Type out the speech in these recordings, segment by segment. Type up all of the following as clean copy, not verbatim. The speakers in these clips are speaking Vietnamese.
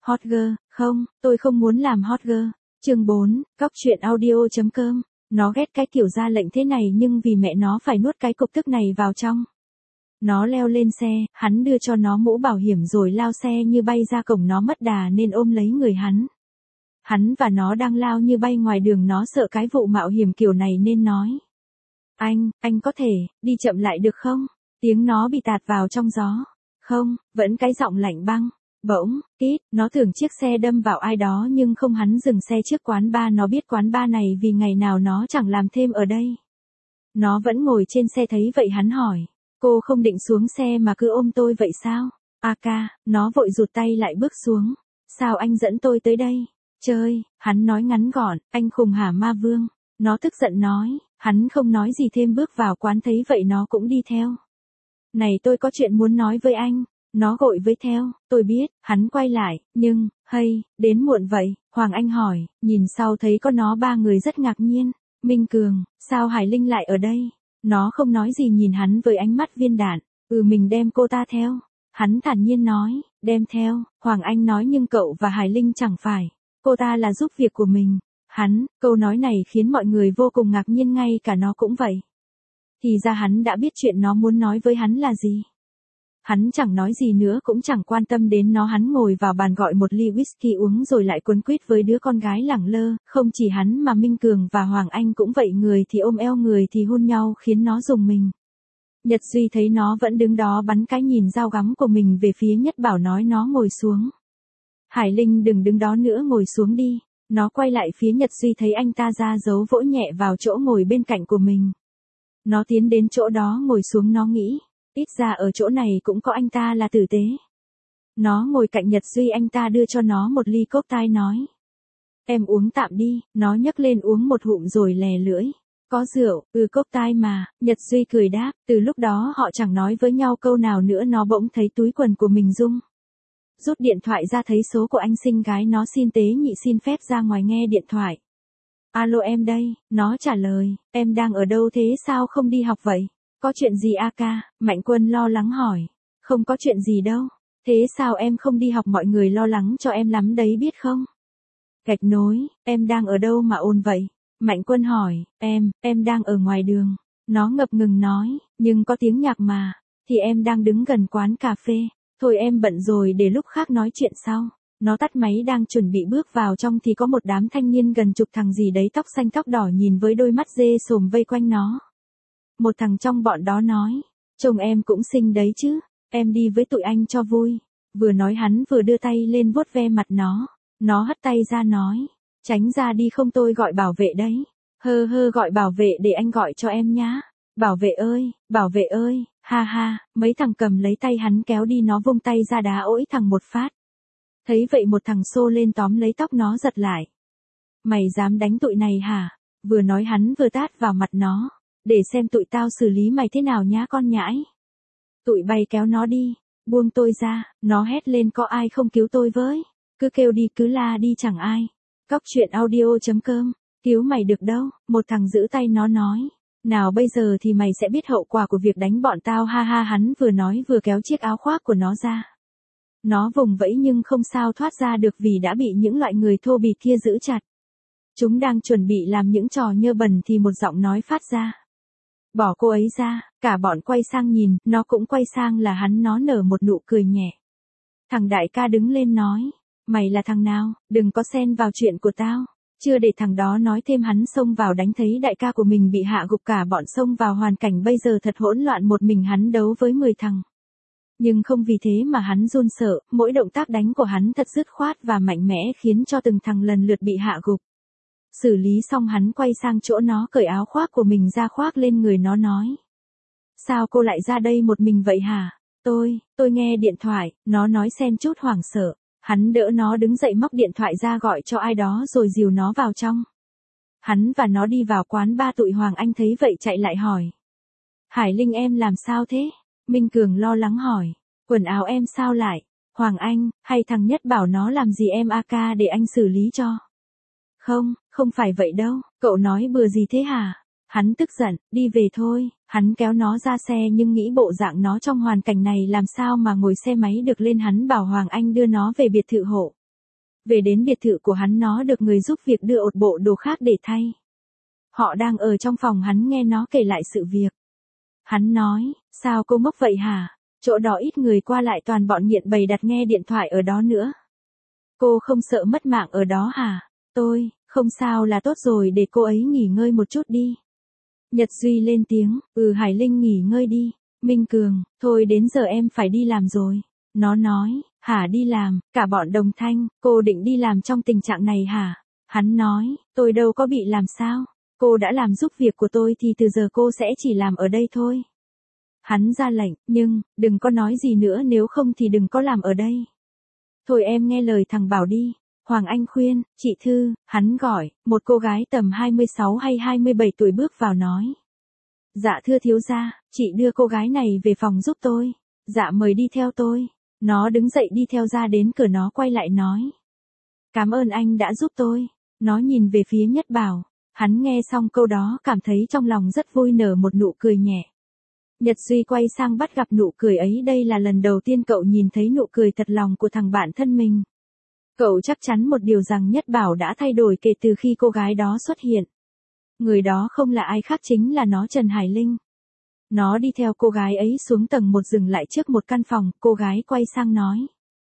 Hot girl, không, tôi không muốn làm hot girl. Chương 4, Cóc truyện audio.com. Nó ghét cái kiểu ra lệnh thế này nhưng vì mẹ nó phải nuốt cái cục tức này vào trong. Nó leo lên xe, hắn đưa cho nó mũ bảo hiểm rồi lao xe như bay ra cổng, nó mất đà nên ôm lấy người hắn. Hắn và nó đang lao như bay ngoài đường, nó sợ cái vụ mạo hiểm kiểu này nên nói. Anh có thể, đi chậm lại được không? Tiếng nó bị tạt vào trong gió. Không, vẫn cái giọng lạnh băng. Bỗng, kít, nó tưởng chiếc xe đâm vào ai đó nhưng không, hắn dừng xe trước quán bar, nó biết quán bar này vì ngày nào nó chẳng làm thêm ở đây. Nó vẫn ngồi trên xe thấy vậy hắn hỏi. Cô không định xuống xe mà cứ ôm tôi vậy sao? Ca, nó vội rụt tay lại bước xuống. Sao anh dẫn tôi tới đây? Chơi, hắn nói ngắn gọn, anh khùng hả ma vương? Nó tức giận nói, hắn không nói gì thêm bước vào quán, thấy vậy nó cũng đi theo. Này, tôi có chuyện muốn nói với anh. Nó gội với theo, tôi biết, hắn quay lại, nhưng, đến muộn vậy, Hoàng Anh hỏi, nhìn sau thấy có nó ba người rất ngạc nhiên. Minh Cường, sao Hải Linh lại ở đây? Nó không nói gì nhìn hắn với ánh mắt viên đạn, mình đem cô ta theo. Hắn thản nhiên nói, đem theo, Hoàng Anh nói nhưng cậu và Hải Linh chẳng phải, cô ta là giúp việc của mình. Câu nói này khiến mọi người vô cùng ngạc nhiên, ngay cả nó cũng vậy. Thì ra hắn đã biết chuyện nó muốn nói với hắn là gì. Hắn chẳng nói gì nữa, cũng chẳng quan tâm đến nó. Hắn ngồi vào bàn gọi một ly whisky uống rồi lại quấn quýt với đứa con gái lẳng lơ. Không chỉ hắn mà Minh Cường và Hoàng Anh cũng vậy, người thì ôm eo người thì hôn nhau khiến nó rùng mình. Nhật Duy thấy nó vẫn đứng đó bắn cái nhìn dao găm của mình về phía Nhất Bảo, nói nó ngồi xuống. Hải Linh đừng đứng đó nữa, ngồi xuống đi. Nó quay lại phía Nhật Duy thấy anh ta ra dấu vỗ nhẹ vào chỗ ngồi bên cạnh của mình. Nó tiến đến chỗ đó ngồi xuống, nó nghĩ. Ít ra ở chỗ này cũng có anh ta là tử tế. Nó ngồi cạnh Nhật Duy, anh ta đưa cho nó một ly cốc tai nói. Em uống tạm đi, nó nhấc lên uống một hụm rồi lè lưỡi. Có rượu, cốc tai mà, Nhật Duy cười đáp. Từ lúc đó họ chẳng nói với nhau câu nào nữa. Nó bỗng thấy túi quần của mình rung. Rút điện thoại ra thấy số của anh xinh gái, nó xin tế nhị xin phép ra ngoài nghe điện thoại. Alo, em đây, nó trả lời, em đang ở đâu thế, sao không đi học vậy? Có chuyện gì ca? Mạnh Quân lo lắng hỏi. Không có chuyện gì đâu. Thế sao em không đi học, mọi người lo lắng cho em lắm đấy biết không? Gạch nối, em đang ở đâu mà ồn vậy? Mạnh Quân hỏi, em đang ở ngoài đường. Nó ngập ngừng nói, nhưng có tiếng nhạc mà. Thì em đang đứng gần quán cà phê. Thôi em bận rồi, để lúc khác nói chuyện sau. Nó tắt máy đang chuẩn bị bước vào trong thì có một đám thanh niên gần chục thằng gì đấy, tóc xanh tóc đỏ, nhìn với đôi mắt dê sồm vây quanh nó. Một thằng trong bọn đó nói, chồng em cũng xinh đấy chứ, em đi với tụi anh cho vui. Vừa nói hắn vừa đưa tay lên vuốt ve mặt nó. Nó hất tay ra nói, tránh ra đi không tôi gọi bảo vệ đấy. Gọi bảo vệ, để anh gọi cho em nhá. Bảo vệ ơi, ha ha, mấy thằng cầm lấy tay hắn kéo đi, nó vung tay ra đá ỗi thằng một phát. Thấy vậy một thằng xô lên tóm lấy tóc nó giật lại. Mày dám đánh tụi này hả? Vừa nói hắn vừa tát vào mặt nó. Để xem tụi tao xử lý mày thế nào nhá con nhãi. Tụi bay kéo nó đi, buông tôi ra, nó hét lên, có ai không cứu tôi với? Cứ kêu đi, cứ la đi, chẳng ai. Cóc truyện audio.com, cứu mày được đâu, một thằng giữ tay nó nói. Nào bây giờ thì mày sẽ biết hậu quả của việc đánh bọn tao, ha ha. Hắn vừa nói vừa kéo chiếc áo khoác của nó ra. Nó vùng vẫy nhưng không sao thoát ra được vì đã bị những loại người thô bỉ kia giữ chặt. Chúng đang chuẩn bị làm những trò nhơ bẩn thì một giọng nói phát ra. Bỏ cô ấy ra, cả bọn quay sang nhìn, nó cũng quay sang là hắn, nó nở một nụ cười nhẹ. Thằng đại ca đứng lên nói, mày là thằng nào, đừng có xen vào chuyện của tao. Chưa để thằng đó nói thêm hắn xông vào đánh, thấy đại ca của mình bị hạ gục, cả bọn xông vào, hoàn cảnh bây giờ thật hỗn loạn, một mình hắn đấu với 10 thằng. Nhưng không vì thế mà hắn run sợ, mỗi động tác đánh của hắn thật dứt khoát và mạnh mẽ khiến cho từng thằng lần lượt bị hạ gục. Xử lý xong hắn quay sang chỗ nó, cởi áo khoác của mình ra khoác lên người nó nói. Sao cô lại ra đây một mình vậy hả? Tôi nghe điện thoại, nó nói xen chút hoảng sợ. Hắn đỡ nó đứng dậy, móc điện thoại ra gọi cho ai đó rồi dìu nó vào trong. Hắn và nó đi vào quán ba, tụi Hoàng Anh thấy vậy chạy lại hỏi. Hải Linh em làm sao thế? Minh Cường lo lắng hỏi. Quần áo em sao lại? Hoàng Anh, hay thằng Nhất bảo nó làm gì em ca để anh xử lý cho? Không phải vậy đâu, cậu nói bừa gì thế hả? Hắn tức giận, đi về thôi. Hắn kéo nó ra xe nhưng nghĩ bộ dạng nó trong hoàn cảnh này làm sao mà ngồi xe máy được lên. Hắn bảo Hoàng Anh đưa nó về biệt thự hộ. Về đến biệt thự của hắn nó được người giúp việc đưa một bộ đồ khác để thay. Họ đang ở trong phòng hắn nghe nó kể lại sự việc. Hắn nói, sao cô ngốc vậy hả? Chỗ đó ít người qua lại toàn bọn nghiện bày đặt nghe điện thoại ở đó nữa. Cô không sợ mất mạng ở đó hả? Tôi, không sao là tốt rồi để cô ấy nghỉ ngơi một chút đi. Nhật Duy lên tiếng, Hải Linh nghỉ ngơi đi. Minh Cường, thôi đến giờ em phải đi làm rồi. Nó nói, hả đi làm, cả bọn đồng thanh, cô định đi làm trong tình trạng này hả? Hắn nói, tôi đâu có bị làm sao. Cô đã làm giúp việc của tôi thì từ giờ cô sẽ chỉ làm ở đây thôi. Hắn ra lệnh, nhưng, đừng có nói gì nữa nếu không thì đừng có làm ở đây. Thôi em nghe lời thằng Bảo đi. Hoàng Anh khuyên, chị Thư, hắn gọi, một cô gái tầm 26 hay 27 tuổi bước vào nói. Dạ thưa thiếu gia, chị đưa cô gái này về phòng giúp tôi. Dạ mời đi theo tôi. Nó đứng dậy đi theo ra đến cửa nó quay lại nói. Cảm ơn anh đã giúp tôi. Nó nhìn về phía Nhất Bảo. Hắn nghe xong câu đó cảm thấy trong lòng rất vui nở một nụ cười nhẹ. Nhật Duy quay sang bắt gặp nụ cười ấy, đây là lần đầu tiên cậu nhìn thấy nụ cười thật lòng của thằng bạn thân mình. Cậu chắc chắn một điều rằng Nhất Bảo đã thay đổi kể từ khi cô gái đó xuất hiện. Người đó không là ai khác chính là nó Trần Hải Linh. Nó đi theo cô gái ấy xuống tầng 1 dừng lại trước một căn phòng, cô gái quay sang nói.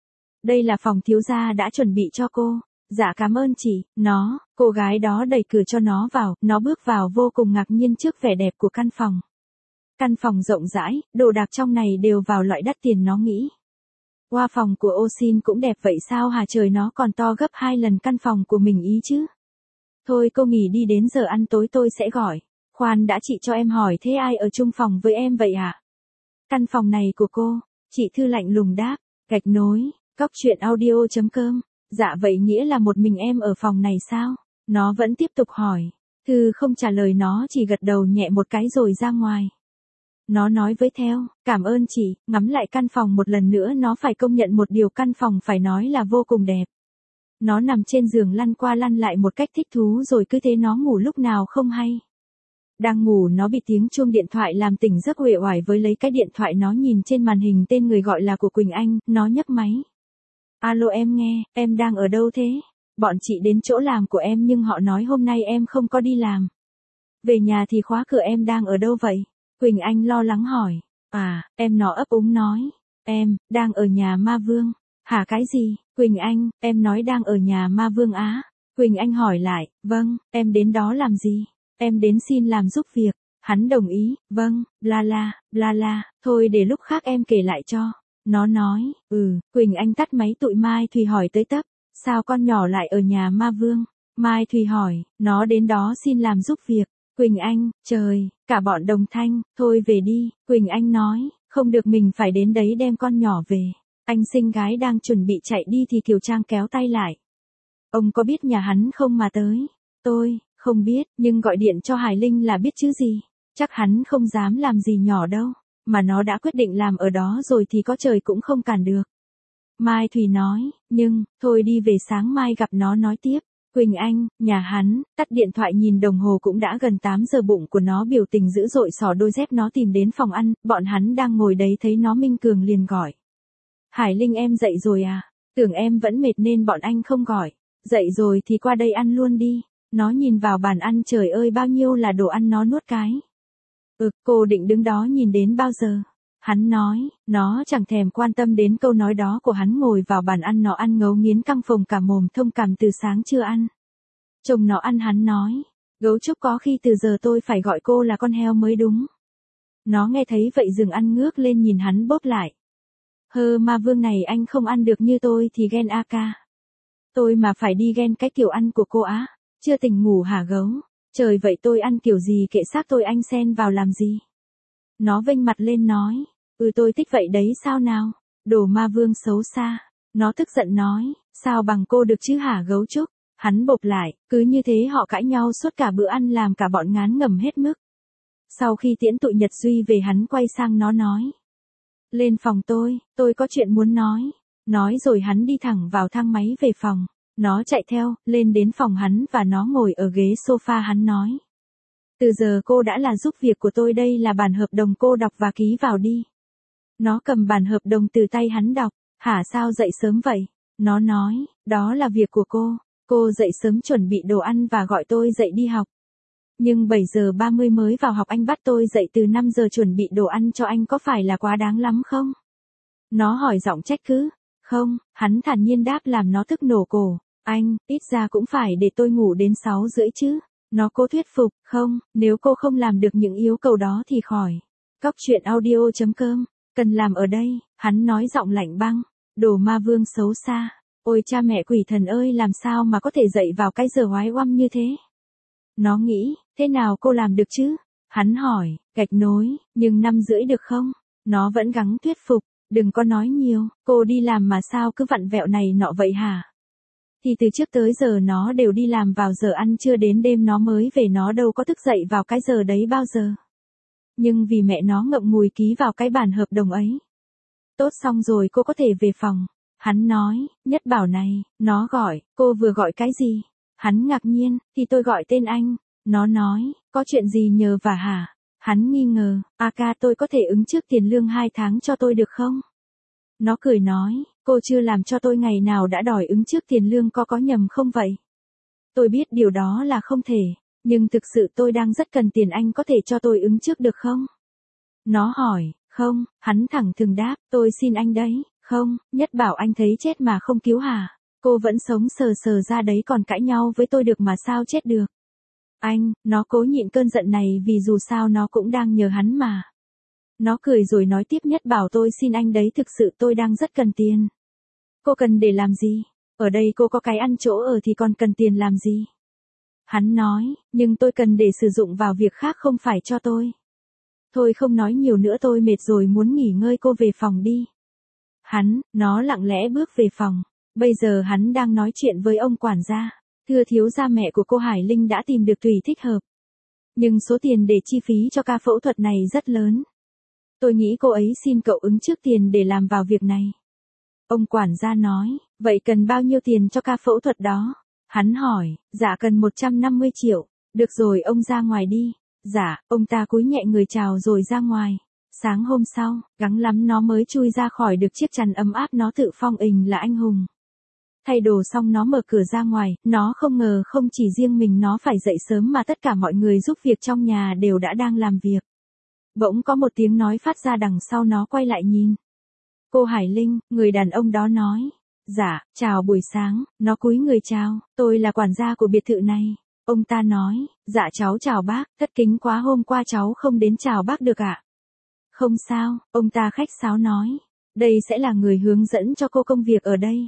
Đây là phòng thiếu gia đã chuẩn bị cho cô. Dạ cảm ơn chị, cô gái đó đẩy cửa cho nó vào, nó bước vào vô cùng ngạc nhiên trước vẻ đẹp của căn phòng. Căn phòng rộng rãi, đồ đạc trong này đều vào loại đắt tiền nó nghĩ. Qua phòng của Osin cũng đẹp vậy sao hả trời, nó còn to gấp 2 lần căn phòng của mình ý chứ. Thôi cô nghỉ đi, đến giờ ăn tối tôi sẽ gọi. Khoan đã, chị cho em hỏi thế ai ở chung phòng với em vậy hả? Căn phòng này của cô, chị Thư lạnh lùng đáp, gạch nối, coctruyện.audio.com. Dạ vậy nghĩa là một mình em ở phòng này sao? Nó vẫn tiếp tục hỏi. Thư không trả lời, nó chỉ gật đầu nhẹ một cái rồi ra ngoài. Nó nói với theo, cảm ơn chị, ngắm lại căn phòng một lần nữa nó phải công nhận một điều, căn phòng phải nói là vô cùng đẹp. Nó nằm trên giường lăn qua lăn lại một cách thích thú rồi cứ thế nó ngủ lúc nào không hay. Đang ngủ nó bị tiếng chuông điện thoại làm tỉnh giấc, uể oải với lấy cái điện thoại, nó nhìn trên màn hình tên người gọi là của Quỳnh Anh, nó nhấc máy. Alo em nghe, em đang ở đâu thế? Bọn chị đến chỗ làm của em nhưng họ nói hôm nay em không có đi làm. Về nhà thì khóa cửa, em đang ở đâu vậy? Quỳnh Anh lo lắng hỏi. Em, nó ấp úng nói. Em, đang ở nhà Ma Vương. Hả cái gì? Quỳnh Anh, em nói đang ở nhà Ma Vương á? Quỳnh Anh hỏi lại, vâng, em đến đó làm gì? Em đến xin làm giúp việc. Hắn đồng ý, vâng, bla la, thôi để lúc khác em kể lại cho. Nó nói, Quỳnh Anh tắt máy. Tụi Mai Thùy hỏi tới tấp, sao con nhỏ lại ở nhà Ma Vương? Mai Thùy hỏi, nó đến đó xin làm giúp việc. Quỳnh Anh, trời, cả bọn đồng thanh, thôi về đi. Quỳnh Anh nói, không được, mình phải đến đấy đem con nhỏ về. Anh xinh gái đang chuẩn bị chạy đi thì Kiều Trang kéo tay lại. Ông có biết nhà hắn không mà tới? Tôi, không biết, nhưng gọi điện cho Hải Linh là biết chứ gì. Chắc hắn không dám làm gì nhỏ đâu. Mà nó đã quyết định làm ở đó rồi thì có trời cũng không cản được. Mai Thùy nói, nhưng, thôi đi về sáng mai gặp nó nói tiếp. Quỳnh Anh, nhà hắn, tắt điện thoại nhìn đồng hồ cũng đã gần 8 giờ, bụng của nó biểu tình dữ dội, xỏ đôi dép nó tìm đến phòng ăn, bọn hắn đang ngồi đấy thấy nó Minh Cường liền gọi. Hải Linh em dậy rồi à? Tưởng em vẫn mệt nên bọn anh không gọi. Dậy rồi thì qua đây ăn luôn đi. Nó nhìn vào bàn ăn, trời ơi bao nhiêu là đồ ăn, nó nuốt cái. Cô định đứng đó nhìn đến bao giờ? Hắn nói, nó chẳng thèm quan tâm đến câu nói đó của hắn, ngồi vào bàn ăn, nó ăn ngấu nghiến căng phồng cả mồm, thông cảm từ sáng chưa ăn. Chồng nó ăn, hắn nói, gấu trúc có khi từ giờ tôi phải gọi cô là con heo mới đúng. Nó nghe thấy vậy dừng ăn, ngước lên nhìn hắn bốp lại. Ma Vương này anh không ăn được như tôi thì ghen a ca. Tôi mà phải đi ghen cái kiểu ăn của cô á, chưa tỉnh ngủ hả gấu? Trời vậy tôi ăn kiểu gì kệ xác tôi, anh xen vào làm gì? Nó vênh mặt lên nói, tôi thích vậy đấy sao nào? Đồ Ma Vương xấu xa. Nó tức giận nói, sao bằng cô được chứ hả gấu trúc? Hắn bộp lại, cứ như thế họ cãi nhau suốt cả bữa ăn làm cả bọn ngán ngẩm hết mức. Sau khi tiễn tụi Nhật Duy về hắn quay sang nó nói. Lên phòng tôi có chuyện muốn nói. Nói rồi hắn đi thẳng vào thang máy về phòng. Nó chạy theo, lên đến phòng hắn và nó ngồi ở ghế sofa, hắn nói. Từ giờ cô đã là giúp việc của tôi, đây là bản hợp đồng, cô đọc và ký vào đi. Nó cầm bản hợp đồng từ tay hắn đọc. Hả sao dậy sớm vậy? Nó nói, Đó là việc của cô dậy sớm chuẩn bị đồ ăn và gọi tôi dậy đi học. Nhưng 7 giờ 30 mới vào học, anh bắt tôi dậy từ 5 giờ chuẩn bị đồ ăn cho anh, có phải là quá đáng lắm không? Nó hỏi giọng trách cứ. Không, hắn thản nhiên đáp làm nó tức nổ cổ. Anh, ít ra cũng phải để tôi ngủ đến 6 rưỡi chứ. Nó cố thuyết phục. Không, nếu cô không làm được những yêu cầu đó thì khỏi. Cóc truyện audio.com, cần làm ở đây, hắn nói giọng lạnh băng. Đồ ma vương xấu xa. Ôi cha mẹ quỷ thần ơi, làm sao mà có thể dậy vào cái giờ oái oăm như thế? Nó nghĩ, thế nào cô làm được chứ? Hắn hỏi, gạch nối, nhưng 5 rưỡi được không? Nó vẫn gắng thuyết phục, đừng có nói nhiều, cô đi làm mà sao cứ vặn vẹo này nọ vậy hả? Thì từ trước tới giờ nó đều đi làm vào giờ ăn trưa, đến đêm nó mới về, nó đâu có thức dậy vào cái giờ đấy bao giờ. Nhưng vì mẹ nó ngậm ngùi ký vào cái bản hợp đồng ấy. Tốt xong rồi cô có thể về phòng. Hắn nói, Nhất Bảo này, nó gọi, cô vừa gọi cái gì? Hắn ngạc nhiên, thì tôi gọi tên anh. Nó nói, có chuyện gì nhờ vả hả? Hắn nghi ngờ, ca tôi có thể ứng trước tiền lương 2 tháng cho tôi được không? Nó cười nói, cô chưa làm cho tôi ngày nào đã đòi ứng trước tiền lương, có nhầm không vậy? Tôi biết điều đó là không thể, nhưng thực sự tôi đang rất cần tiền, anh có thể cho tôi ứng trước được không? Nó hỏi, không, hắn thẳng thừng đáp, tôi xin anh đấy. Không, Nhất Bảo anh thấy chết mà không cứu hả? Cô vẫn sống sờ sờ ra đấy còn cãi nhau với tôi được mà sao chết được? Anh, nó cố nhịn cơn giận này vì dù sao nó cũng đang nhờ hắn mà. Nó cười rồi nói tiếp, Nhất Bảo tôi xin anh đấy, thực sự tôi đang rất cần tiền. Cô cần để làm gì? Ở đây cô có cái ăn chỗ ở thì còn cần tiền làm gì? Hắn nói, nhưng tôi cần để sử dụng vào việc khác, không phải cho tôi. Thôi không nói nhiều nữa, tôi mệt rồi muốn nghỉ ngơi, cô về phòng đi. Nó lặng lẽ bước về phòng. Bây giờ hắn đang nói chuyện với ông quản gia. Thưa thiếu gia, mẹ của cô Hải Linh đã tìm được Thủy thích hợp. Nhưng số tiền để chi phí cho ca phẫu thuật này rất lớn. Tôi nghĩ cô ấy xin cậu ứng trước tiền để làm vào việc này. Ông quản gia nói, vậy cần bao nhiêu tiền cho ca phẫu thuật đó? Hắn hỏi, dạ cần 150 triệu. Được rồi, ông ra ngoài đi. Dạ, ông ta cúi nhẹ người chào rồi ra ngoài. Sáng hôm sau, gắng lắm nó mới chui ra khỏi được chiếc chăn ấm áp, nó tự phong mình là anh hùng. Thay đồ xong nó mở cửa ra ngoài, nó không ngờ không chỉ riêng mình nó phải dậy sớm mà tất cả mọi người giúp việc trong nhà đều đã đang làm việc. Bỗng có một tiếng nói phát ra đằng sau, nó quay lại nhìn. Cô Hải Linh, người đàn ông đó nói. Dạ, chào buổi sáng, nó cúi người chào, tôi là quản gia của biệt thự này. Ông ta nói, dạ cháu chào bác, thất kính quá hôm qua cháu không đến chào bác được ạ. Không sao, ông ta khách sáo nói. Đây sẽ là người hướng dẫn cho cô công việc ở đây.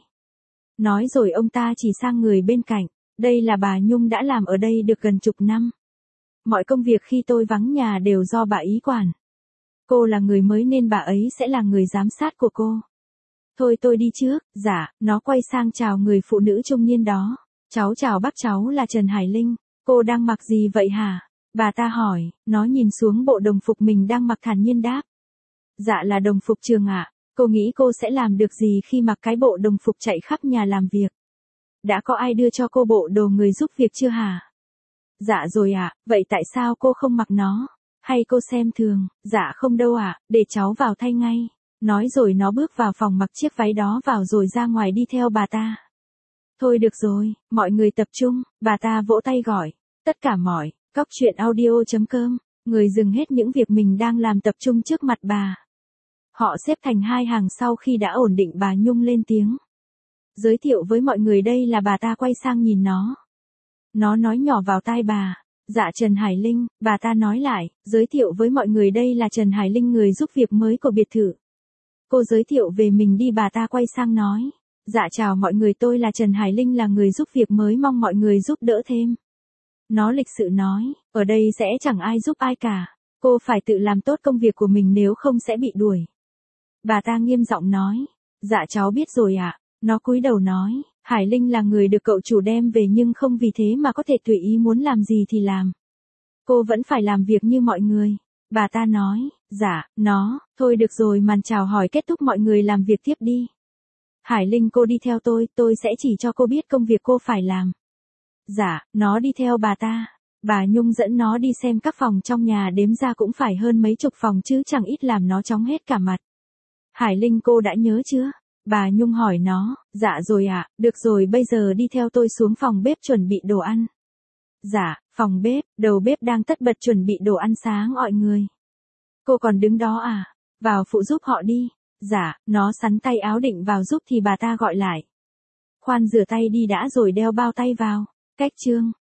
Nói rồi ông ta chỉ sang người bên cạnh. Đây là bà Nhung, đã làm ở đây được gần chục năm. Mọi công việc khi tôi vắng nhà đều do bà ý quản. Cô là người mới nên bà ấy sẽ là người giám sát của cô. Thôi tôi đi trước. Dạ, nó quay sang chào người phụ nữ trung niên đó. Cháu chào bác, cháu là Trần Hải Linh. Cô đang mặc gì vậy hả? Bà ta hỏi. Nó nhìn xuống bộ đồng phục mình đang mặc, thản nhiên đáp. Dạ là đồng phục trường ạ. Cô nghĩ cô sẽ làm được gì khi mặc cái bộ đồng phục chạy khắp nhà làm việc? Đã có ai đưa cho cô bộ đồ người giúp việc chưa hả? Dạ rồi ạ, vậy tại sao cô không mặc nó? Hay cô xem thường? Dạ không đâu ạ, để cháu vào thay ngay. Nói rồi nó bước vào phòng mặc chiếc váy đó vào rồi ra ngoài đi theo bà ta. Thôi được rồi, mọi người tập trung, bà ta vỗ tay gọi. Tất cả mọi, cóc truyện audio.com, người dừng hết những việc mình đang làm tập trung trước mặt bà. Họ xếp thành hai hàng sau khi đã ổn định, bà Nhung lên tiếng. Giới thiệu với mọi người, đây là bà ta quay sang nhìn nó. Nó nói nhỏ vào tai bà. Dạ Trần Hải Linh, bà ta nói lại, giới thiệu với mọi người đây là Trần Hải Linh, người giúp việc mới của biệt thự. Cô giới thiệu về mình đi, bà ta quay sang nói. Dạ chào mọi người, tôi là Trần Hải Linh, là người giúp việc mới, mong mọi người giúp đỡ thêm. Nó lịch sự nói, ở đây sẽ chẳng ai giúp ai cả. Cô phải tự làm tốt công việc của mình, nếu không sẽ bị đuổi. Bà ta nghiêm giọng nói. Dạ cháu biết rồi ạ. Nó cúi đầu nói, Hải Linh là người được cậu chủ đem về, nhưng không vì thế mà có thể tùy ý muốn làm gì thì làm. Cô vẫn phải làm việc như mọi người. Bà ta nói, dạ, thôi được rồi, màn chào hỏi kết thúc, mọi người làm việc tiếp đi. Hải Linh, cô đi theo tôi sẽ chỉ cho cô biết công việc cô phải làm. Dạ, nó đi theo bà ta. Bà Nhung dẫn nó đi xem các phòng trong nhà, đếm ra cũng phải hơn mấy chục phòng chứ chẳng ít, làm nó chóng hết cả mặt. Hải Linh, cô đã nhớ chưa? Bà Nhung hỏi nó, Dạ rồi ạ, được rồi bây giờ đi theo tôi xuống phòng bếp chuẩn bị đồ ăn. Dạ, phòng bếp, đầu bếp đang tất bật chuẩn bị đồ ăn sáng mọi người. Cô còn đứng đó à? Vào phụ giúp họ đi. Dạ, nó sắn tay áo định vào giúp thì bà ta gọi lại. Khoan rửa tay đi đã rồi đeo bao tay vào. Cách chương